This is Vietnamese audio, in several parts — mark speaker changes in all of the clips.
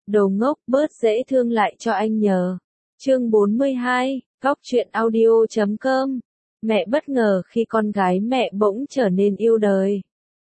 Speaker 1: Đồ ngốc, bớt dễ thương lại cho anh nhờ. Chương 42, Góc truyện audio.com. Mẹ bất ngờ khi con gái mẹ bỗng trở nên yêu đời.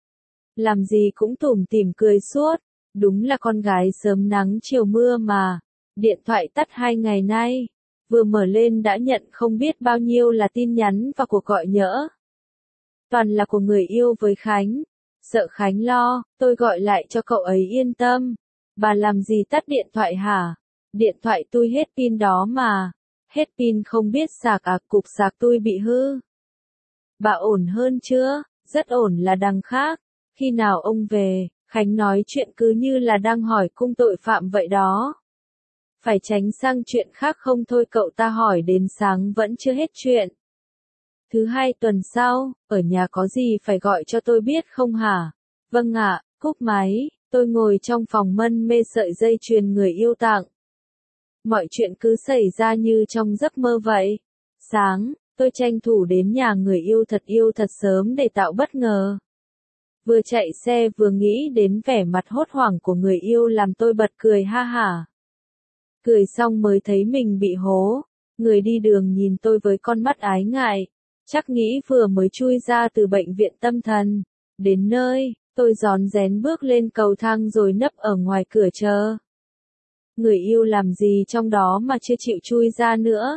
Speaker 1: Làm gì cũng tủm tỉm cười suốt, đúng là con gái sớm nắng chiều mưa mà. Điện thoại tắt 2 ngày nay, vừa mở lên đã nhận không biết bao nhiêu là tin nhắn và cuộc gọi nhỡ. Toàn là của người yêu với Khánh. Sợ Khánh lo, tôi gọi lại cho cậu ấy yên tâm. Bà làm gì tắt điện thoại hả? Điện thoại tôi hết pin đó mà. Hết pin không biết sạc à, cục sạc tôi bị hư. Bà ổn hơn chưa? Rất ổn là đằng khác. Khi nào ông về? Khánh nói chuyện cứ như là đang hỏi cung tội phạm vậy đó. Phải tránh sang chuyện khác không thôi, cậu ta hỏi đến sáng vẫn chưa hết chuyện. Thứ 2 tuần sau, ở nhà có gì phải gọi cho tôi biết không hả? Vâng ạ, cúp máy, tôi ngồi trong phòng mân mê sợi dây chuyền người yêu tặng. Mọi chuyện cứ xảy ra như trong giấc mơ vậy. Sáng, tôi tranh thủ đến nhà người yêu thật sớm để tạo bất ngờ. Vừa chạy xe vừa nghĩ đến vẻ mặt hốt hoảng của người yêu làm tôi bật cười ha hả. Cười xong mới thấy mình bị hố. Người đi đường nhìn tôi với con mắt ái ngại. Chắc nghĩ vừa mới chui ra từ bệnh viện tâm thần. Đến nơi, tôi rón rén bước lên cầu thang rồi nấp ở ngoài cửa chờ. Người yêu làm gì trong đó mà chưa chịu chui ra nữa.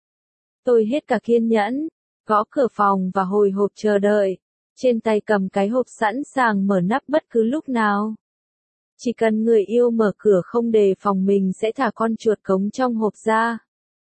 Speaker 1: Tôi hết cả kiên nhẫn, gõ cửa phòng và hồi hộp chờ đợi. Trên tay cầm cái hộp sẵn sàng mở nắp bất cứ lúc nào. Chỉ cần người yêu mở cửa không đề phòng mình sẽ thả con chuột cống trong hộp ra.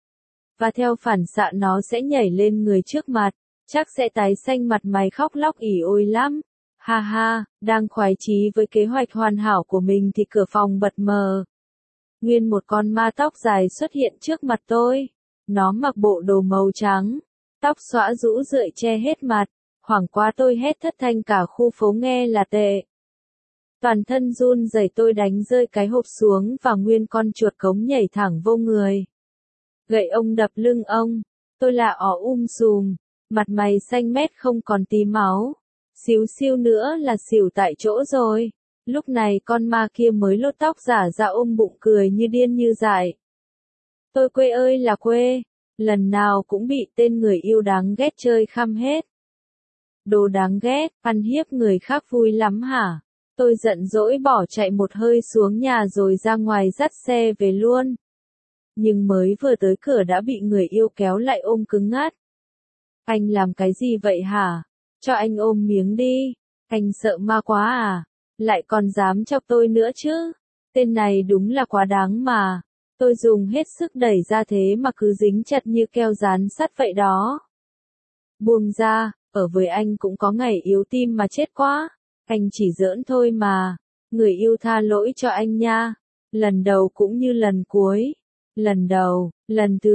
Speaker 1: Và theo phản xạ nó sẽ nhảy lên người trước mặt, chắc sẽ tái xanh mặt mày khóc lóc ỉ ôi lắm. Ha ha, đang khoái chí với kế hoạch hoàn hảo của mình thì cửa phòng bật mở. Nguyên một con ma tóc dài xuất hiện trước mặt tôi. Nó mặc bộ đồ màu trắng, tóc xõa rũ rượi che hết mặt. Hoảng quá tôi hét thất thanh cả khu phố nghe là tệ. Toàn thân run rẩy tôi đánh rơi cái hộp xuống và nguyên con chuột cống nhảy thẳng vô người. Gậy ông đập lưng ông. Tôi lạ ó sùm, mặt mày xanh mét không còn tí máu. Xíu xiu nữa là xỉu tại chỗ rồi. Lúc này con ma kia mới lột tóc giả ra ôm bụng cười như điên như dại. Tôi quê ơi là quê, lần nào cũng bị tên người yêu đáng ghét chơi khăm hết. Đồ đáng ghét, ăn hiếp người khác vui lắm hả? Tôi giận dỗi bỏ chạy một hơi xuống nhà rồi ra ngoài dắt xe về luôn. Nhưng mới vừa tới cửa đã bị người yêu kéo lại ôm cứng ngắc. Anh làm cái gì vậy hả? Cho anh ôm miếng đi. Anh sợ ma quá à? Lại còn dám chọc tôi nữa chứ? Tên này đúng là quá đáng mà. Tôi dùng hết sức đẩy ra thế mà cứ dính chặt như keo dán sắt vậy đó. Buông ra, ở với anh cũng có ngày yếu tim mà chết quá. Anh chỉ giỡn thôi mà. Người yêu tha lỗi cho anh nha. Lần đầu cũng như lần cuối. Lần đầu, lần thứ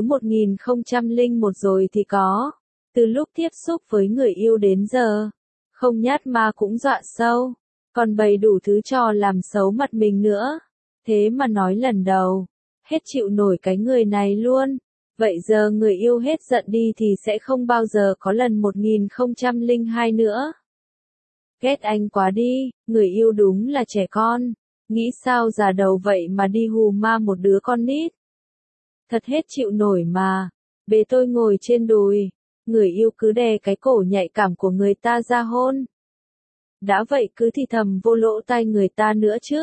Speaker 1: 1001 rồi thì có. Từ lúc tiếp xúc với người yêu đến giờ, không nhát ma cũng dọa sâu. Còn bày đủ thứ trò làm xấu mặt mình nữa. Thế mà nói lần đầu, hết chịu nổi cái người này luôn. Vậy giờ người yêu hết giận đi thì sẽ không bao giờ có lần 1002 nữa. Ghét anh quá đi, người yêu đúng là trẻ con. Nghĩ sao già đầu vậy mà đi hù ma một đứa con nít. Thật hết chịu nổi mà. Bế tôi ngồi trên đùi. Người yêu cứ đè cái cổ nhạy cảm của người ta ra hôn. Đã vậy cứ thì thầm vô lỗ tai người ta nữa chứ.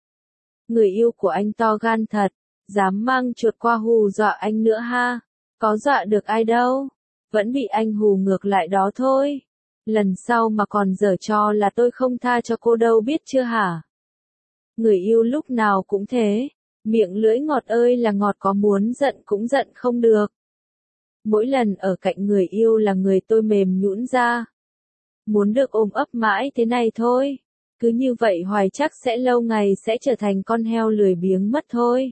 Speaker 1: Người yêu của anh to gan thật. Dám mang chuột qua hù dọa anh nữa ha. Có dọa được ai đâu. Vẫn bị anh hù ngược lại đó thôi. Lần sau mà còn giở trò là tôi không tha cho cô đâu biết chưa hả? Người yêu lúc nào cũng thế. Miệng lưỡi ngọt ơi là ngọt, có muốn giận cũng giận không được. Mỗi lần ở cạnh người yêu là người tôi mềm nhũn ra. Muốn được ôm ấp mãi thế này thôi. Cứ như vậy hoài chắc sẽ lâu ngày sẽ trở thành con heo lười biếng mất thôi.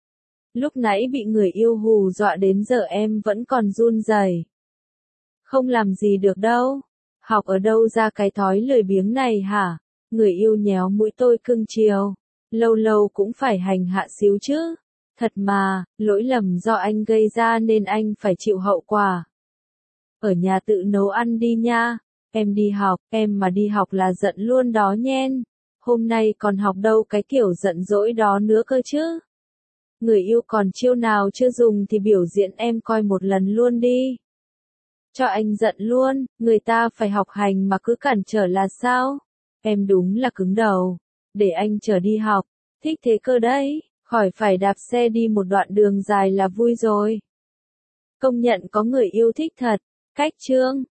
Speaker 1: Lúc nãy bị người yêu hù dọa đến giờ em vẫn còn run rẩy. Không làm gì được đâu. Học ở đâu ra cái thói lười biếng này hả? Người yêu nhéo mũi tôi cưng chiều. Lâu lâu cũng phải hành hạ xíu chứ. Thật mà, lỗi lầm do anh gây ra nên anh phải chịu hậu quả. Ở nhà tự nấu ăn đi nha. Em đi học, em mà đi học là giận luôn đó nhen. hôm nay còn học đâu cái kiểu giận dỗi đó nữa cơ chứ. Người yêu còn chiêu nào chưa dùng thì biểu diễn em coi một lần luôn đi. Cho anh giận luôn, người ta phải học hành mà cứ cản trở là sao? Em đúng là cứng đầu. Để anh chở đi học, thích thế cơ đấy, khỏi phải đạp xe đi một đoạn đường dài là vui rồi. Công nhận có người yêu thích thật, cách chương.